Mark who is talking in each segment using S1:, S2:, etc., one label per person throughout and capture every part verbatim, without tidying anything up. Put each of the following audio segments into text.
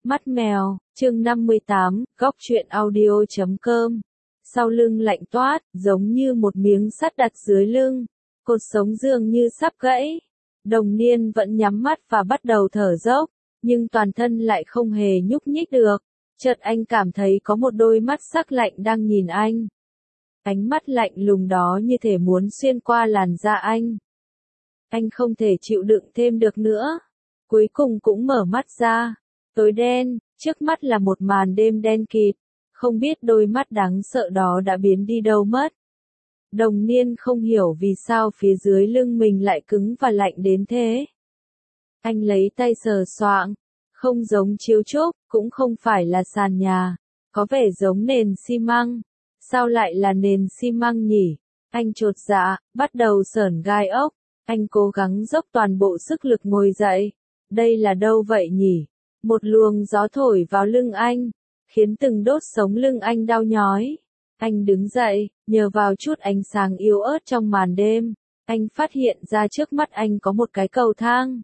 S1: Mắt mèo, chương năm mươi tám, góc truyện audio chấm com. Sau lưng lạnh toát, giống như một miếng sắt đặt dưới lưng. Cột sống dường như sắp gãy. Đồng Niên vẫn nhắm mắt và bắt đầu thở dốc, nhưng toàn thân lại không hề nhúc nhích được. Chợt anh cảm thấy có một đôi mắt sắc lạnh đang nhìn anh. Ánh mắt lạnh lùng đó như thể muốn xuyên qua làn da anh. Anh không thể chịu đựng thêm được nữa. Cuối cùng cũng mở mắt ra. Tối đen, trước mắt là một màn đêm đen kịt, không biết đôi mắt đáng sợ đó đã biến đi đâu mất. Đồng Niên không hiểu vì sao phía dưới lưng mình lại cứng và lạnh đến thế. Anh lấy tay sờ soạng, không giống chiếu trúc, cũng không phải là sàn nhà, có vẻ giống nền xi măng. Sao lại là nền xi măng nhỉ? Anh chột dạ, bắt đầu sởn gai ốc. Anh cố gắng dốc toàn bộ sức lực ngồi dậy. Đây là đâu vậy nhỉ? Một luồng gió thổi vào lưng anh, khiến từng đốt sống lưng anh đau nhói. Anh đứng dậy, nhờ vào chút ánh sáng yếu ớt trong màn đêm, anh phát hiện ra trước mắt anh có một cái cầu thang.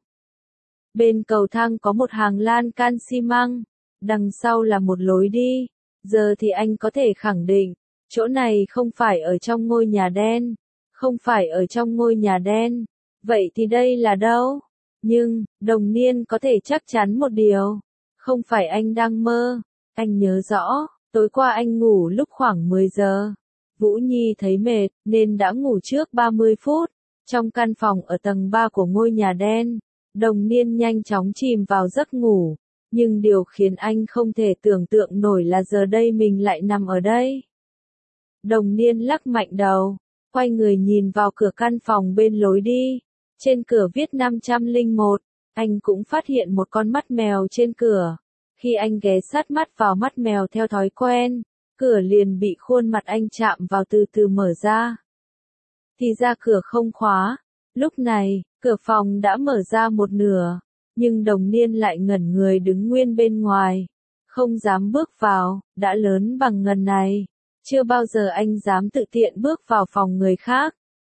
S1: Bên cầu thang có một hàng lan can xi măng, đằng sau là một lối đi. Giờ thì anh có thể khẳng định, chỗ này không phải ở trong ngôi nhà đen, không phải ở trong ngôi nhà đen. Vậy thì đây là đâu? Nhưng, Đồng Niên có thể chắc chắn một điều, không phải anh đang mơ. Anh nhớ rõ, tối qua anh ngủ lúc khoảng mười giờ. Vũ Nhi thấy mệt, nên đã ngủ trước ba mươi phút. Trong căn phòng ở tầng ba của ngôi nhà đen, Đồng Niên nhanh chóng chìm vào giấc ngủ. Nhưng điều khiến anh không thể tưởng tượng nổi là giờ đây mình lại nằm ở đây. Đồng Niên lắc mạnh đầu, quay người nhìn vào cửa căn phòng bên lối đi. Trên cửa viết năm trăm lẻ một, anh cũng phát hiện một con mắt mèo trên cửa. Khi anh ghé sát mắt vào mắt mèo theo thói quen, cửa liền bị khuôn mặt anh chạm vào từ từ mở ra. Thì ra cửa không khóa. Lúc này, cửa phòng đã mở ra một nửa, nhưng Đồng Niên lại ngẩn người đứng nguyên bên ngoài, không dám bước vào. Đã lớn bằng ngần này, chưa bao giờ anh dám tự tiện bước vào phòng người khác.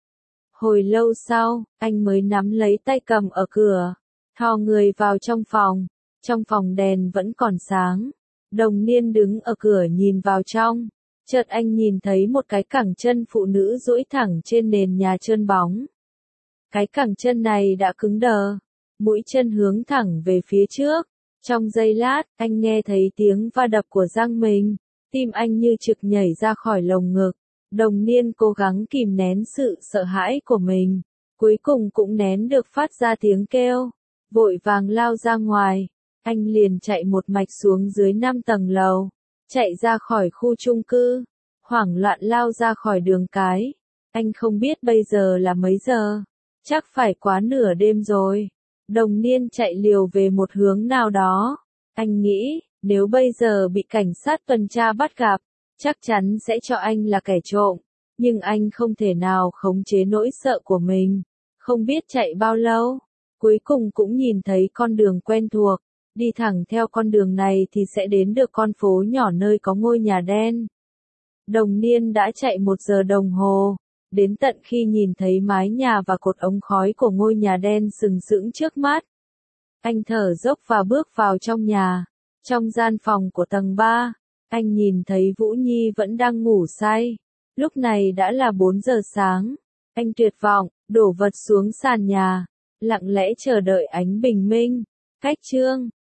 S1: Hồi lâu sau, anh mới nắm lấy tay cầm ở cửa, thò người vào trong phòng. Trong phòng đèn vẫn còn sáng. Đồng Niên đứng ở cửa nhìn vào trong. Chợt anh nhìn thấy một cái cẳng chân phụ nữ duỗi thẳng trên nền nhà trơn bóng. Cái cẳng chân này đã cứng đờ, mũi chân hướng thẳng về phía trước. Trong giây lát, anh nghe thấy tiếng va đập của răng mình. Tim anh như trực nhảy ra khỏi lồng ngực. Đồng Niên cố gắng kìm nén sự sợ hãi của mình, cuối cùng cũng nén được phát ra tiếng kêu, vội vàng lao ra ngoài. Anh liền chạy một mạch xuống dưới năm tầng lầu, chạy ra khỏi khu chung cư, hoảng loạn lao ra khỏi đường cái. Anh không biết bây giờ là mấy giờ, chắc phải quá nửa đêm rồi. Đồng Niên chạy liều về một hướng nào đó. Anh nghĩ, nếu bây giờ bị cảnh sát tuần tra bắt gặp, chắc chắn sẽ cho anh là kẻ trộm. Nhưng anh không thể nào khống chế nỗi sợ của mình. Không biết chạy bao lâu, cuối cùng cũng nhìn thấy con đường quen thuộc. Đi thẳng theo con đường này thì sẽ đến được con phố nhỏ nơi có ngôi nhà đen. Đồng Niên đã chạy một giờ đồng hồ, đến tận khi nhìn thấy mái nhà và cột ống khói của ngôi nhà đen sừng sững trước mắt. Anh thở dốc và bước vào trong nhà. Trong gian phòng của tầng ba, anh nhìn thấy Vũ Nhi vẫn đang ngủ say. Lúc này đã là bốn giờ sáng. Anh tuyệt vọng, đổ vật xuống sàn nhà, lặng lẽ chờ đợi ánh bình minh. Cách chương